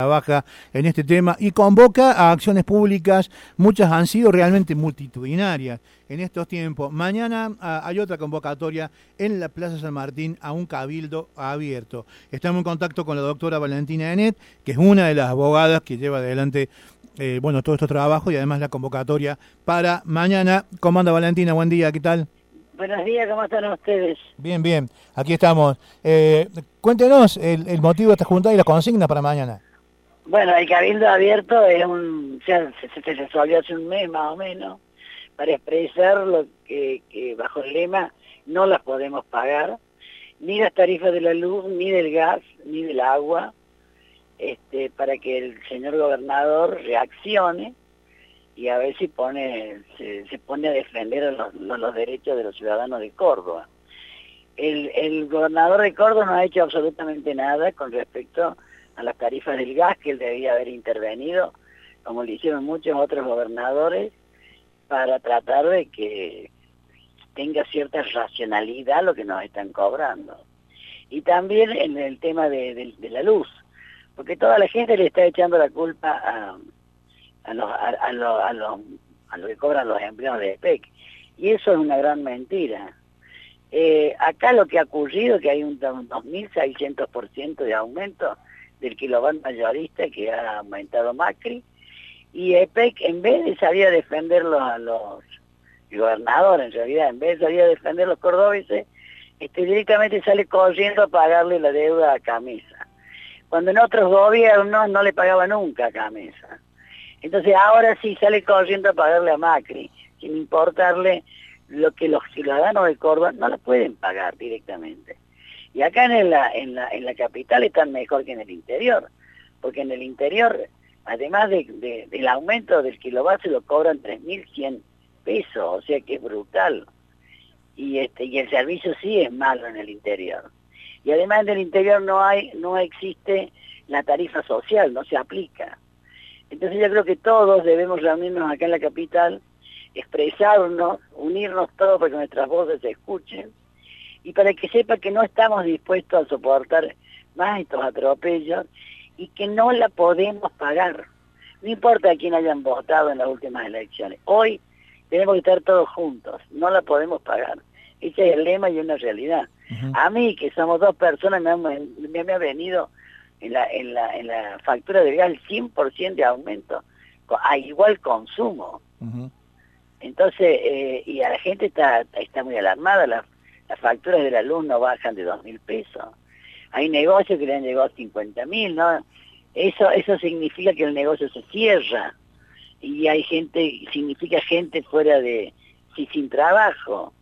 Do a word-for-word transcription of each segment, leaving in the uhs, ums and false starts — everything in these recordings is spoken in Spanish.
trabaja en este tema y convoca a acciones públicas. Muchas han sido realmente multitudinarias en estos tiempos. Mañana a, hay otra convocatoria en la Plaza San Martín a un cabildo abierto. Estamos en contacto con la doctora Valentina Enet, que es una de las abogadas que lleva adelante eh, bueno, todo estos trabajos y además la convocatoria para mañana. ¿Cómo anda, Valentina? Buen día, ¿qué tal? Buenos días, ¿cómo están ustedes? Bien, bien, aquí estamos. Eh, cuéntenos el, el motivo de esta junta y la consigna para mañana. Bueno, el Cabildo Abierto es un, ya se, se resolvió hace un mes más o menos, para expresar lo que, que bajo el lema no las podemos pagar, ni las tarifas de la luz, ni del gas, ni del agua, este, para que el señor gobernador reaccione y a ver si pone, se, se pone a defender los, los, los derechos de los ciudadanos de Córdoba. El, el gobernador de Córdoba no ha hecho absolutamente nada con respecto a las tarifas del gas, que él debía haber intervenido, como lo hicieron muchos otros gobernadores, para tratar de que tenga cierta racionalidad lo que nos están cobrando. Y también en el tema de, de, de la luz, porque toda la gente le está echando la culpa a... a los a, a, lo, a, lo, a lo que cobran los empleados de E P E C, y eso es una gran mentira. Eh, acá lo que ha ocurrido es que hay un dos mil seiscientos por ciento de aumento del kilowatt mayorista que ha aumentado Macri, y E P E C, en vez de salir a defenderlos a los gobernadores, en realidad, en vez de salir a defender a los cordobeses, este, directamente sale corriendo a pagarle la deuda a Camisa, cuando en otros gobiernos no le pagaba nunca a Camisa. Entonces ahora sí sale corriendo a pagarle a Macri, sin importarle lo que los ciudadanos de Córdoba no lo pueden pagar directamente. Y acá en la, en la, en la capital están mejor que en el interior, porque en el interior, además de, de, del aumento del kilovatio, se lo cobran tres mil cien pesos, o sea que es brutal. Y, este, y el servicio sí es malo en el interior. Y además en el interior no hay, no existe la tarifa social, no se aplica. Entonces yo creo que todos debemos reunirnos acá en la capital, expresarnos, unirnos todos para que nuestras voces se escuchen y para que sepa que no estamos dispuestos a soportar más estos atropellos y que no la podemos pagar. No importa a quién hayan votado en las últimas elecciones. Hoy tenemos que estar todos juntos, no la podemos pagar. Ese es el lema y una realidad. Uh-huh. A mí, que somos dos personas, me, han, me, me ha venido... En la, en, la, en la factura de gas el cien por ciento de aumento a igual consumo. Uh-huh. Entonces, eh, y a la gente está, está muy alarmada, las, las facturas de la luz no bajan de dos mil pesos. Hay negocios que le han llegado a cincuenta mil, ¿no? Eso, eso significa que el negocio se cierra y hay gente, significa gente fuera de, sí, sin trabajo.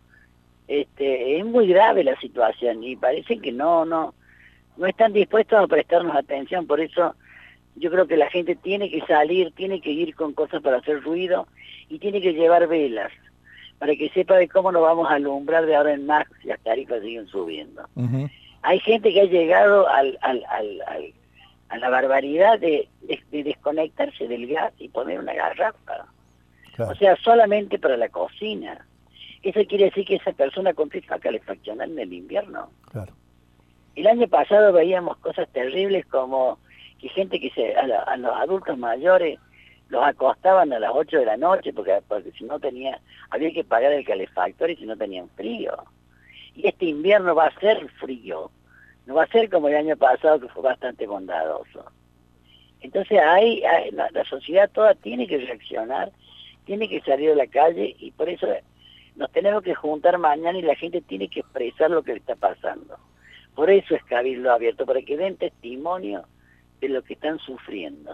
Este, es muy grave la situación y parece que no, no, no están dispuestos a prestarnos atención. Por eso yo creo que la gente tiene que salir, tiene que ir con cosas para hacer ruido y tiene que llevar velas para que sepa de cómo nos vamos a alumbrar de ahora en más si las tarifas siguen subiendo. Uh-huh. Hay gente que ha llegado al, al, al, al, a la barbaridad de, de, de desconectarse del gas y poner una garrafa. Claro. O sea, solamente para la cocina. Eso quiere decir que esa persona contesta a calefaccionar en el invierno. Claro. El año pasado veíamos cosas terribles como que gente que se a, la, a los adultos mayores los acostaban a las ocho de la noche porque, porque si no tenía, había que pagar el calefactor y si no tenían frío. Y este invierno va a ser frío, no va a ser como el año pasado que fue bastante bondadoso. Entonces hay, hay la, la sociedad toda tiene que reaccionar, tiene que salir a la calle y por eso nos tenemos que juntar mañana y la gente tiene que expresar lo que le está pasando. Por eso es Cabildo Abierto, para que den testimonio de lo que están sufriendo.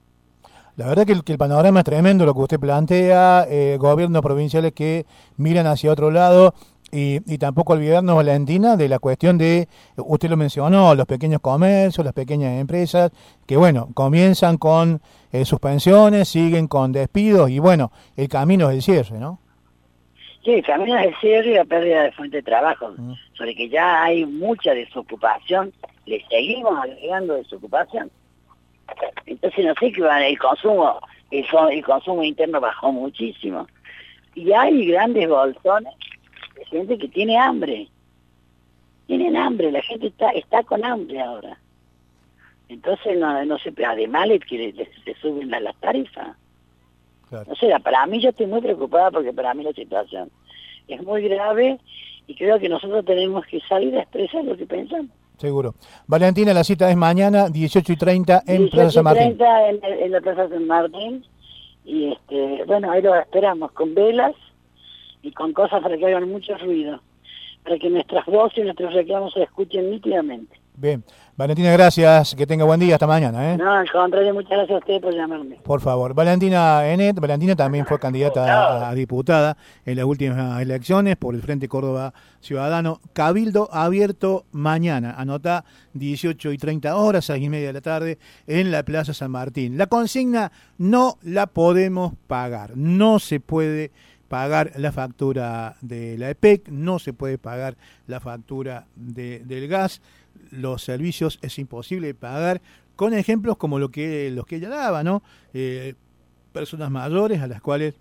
La verdad que el, que el panorama es tremendo lo que usted plantea, eh, gobiernos provinciales que miran hacia otro lado y, y tampoco olvidarnos, Valentina, de la cuestión de, usted lo mencionó, los pequeños comercios, las pequeñas empresas, que bueno, comienzan con eh, suspensiones, siguen con despidos y bueno, el camino es el cierre, ¿no? Sí, el camino es el cierre y la pérdida de fuente de trabajo, uh-huh. Sobre que ya hay mucha desocupación, le seguimos agregando desocupación. Entonces no sé qué va, el consumo, el, el consumo interno bajó muchísimo. Y hay grandes bolsones de gente que tiene hambre. Tienen hambre, la gente está, está con hambre ahora. Entonces, no, no sé, además le, le, le, le suben las, las tarifas. Claro. No sé, para mí yo estoy muy preocupada porque para mí la situación es muy grave y creo que nosotros tenemos que salir a expresar lo que pensamos. Seguro. Valentina, la cita es mañana, dieciocho y treinta en Plaza San Martín. dieciocho y treinta en, en la Plaza San Martín. Y este, bueno, ahí lo esperamos con velas y con cosas para que hagan mucho ruido, para que nuestras voces y nuestros reclamos se escuchen nítidamente. Bien. Valentina, gracias. Que tenga buen día. Hasta mañana. ¿eh? No, al contrario, muchas gracias a ustedes por llamarme. Por favor. Valentina Enet. Valentina también fue candidata a, a diputada en las últimas elecciones por el Frente Córdoba Ciudadano. Cabildo abierto mañana. Anotá dieciocho y treinta horas, seis y media de la tarde, en la Plaza San Martín. La consigna no la podemos pagar. No se puede pagar la factura de la E P E C, no se puede pagar la factura de, del gas. Los servicios es imposible pagar, con ejemplos como lo que los que ella daba, ¿no? Eh, personas mayores a las cuales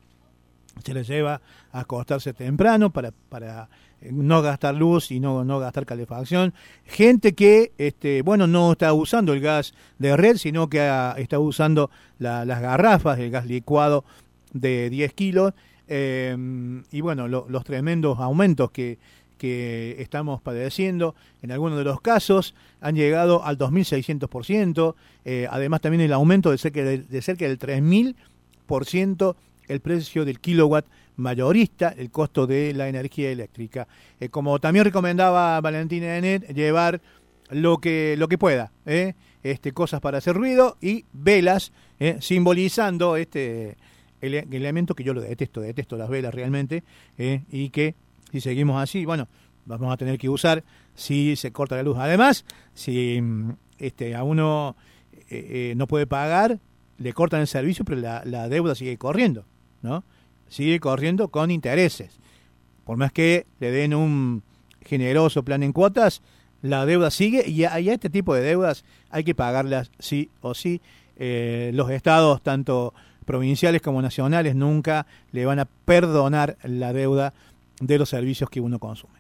se les lleva a acostarse temprano para, para no gastar luz y no, no gastar calefacción. Gente que, este, bueno, no está usando el gas de red, sino que a, está usando la, las garrafas, el gas licuado de diez kilos. Eh, y bueno, lo, los tremendos aumentos que que estamos padeciendo, en algunos de los casos han llegado al dos mil seiscientos por ciento, eh, además también el aumento de cerca, de, de cerca del tres mil por ciento el precio del kilowatt mayorista, el costo de la energía eléctrica. Eh, como también recomendaba Valentina Enet, llevar lo que, lo que pueda, eh, este, cosas para hacer ruido y velas, eh, simbolizando este el, el elemento que yo lo detesto, detesto las velas realmente, eh, y que si seguimos así, bueno, vamos a tener que usar si se corta la luz. Además, si este, a uno eh, eh, no puede pagar, le cortan el servicio, pero la, la deuda sigue corriendo, ¿no? Sigue corriendo con intereses. Por más que le den un generoso plan en cuotas, la deuda sigue y a, y a este tipo de deudas hay que pagarlas sí o sí. Eh, los estados, tanto provinciales como nacionales, nunca le van a perdonar la deuda de los servicios que uno consume.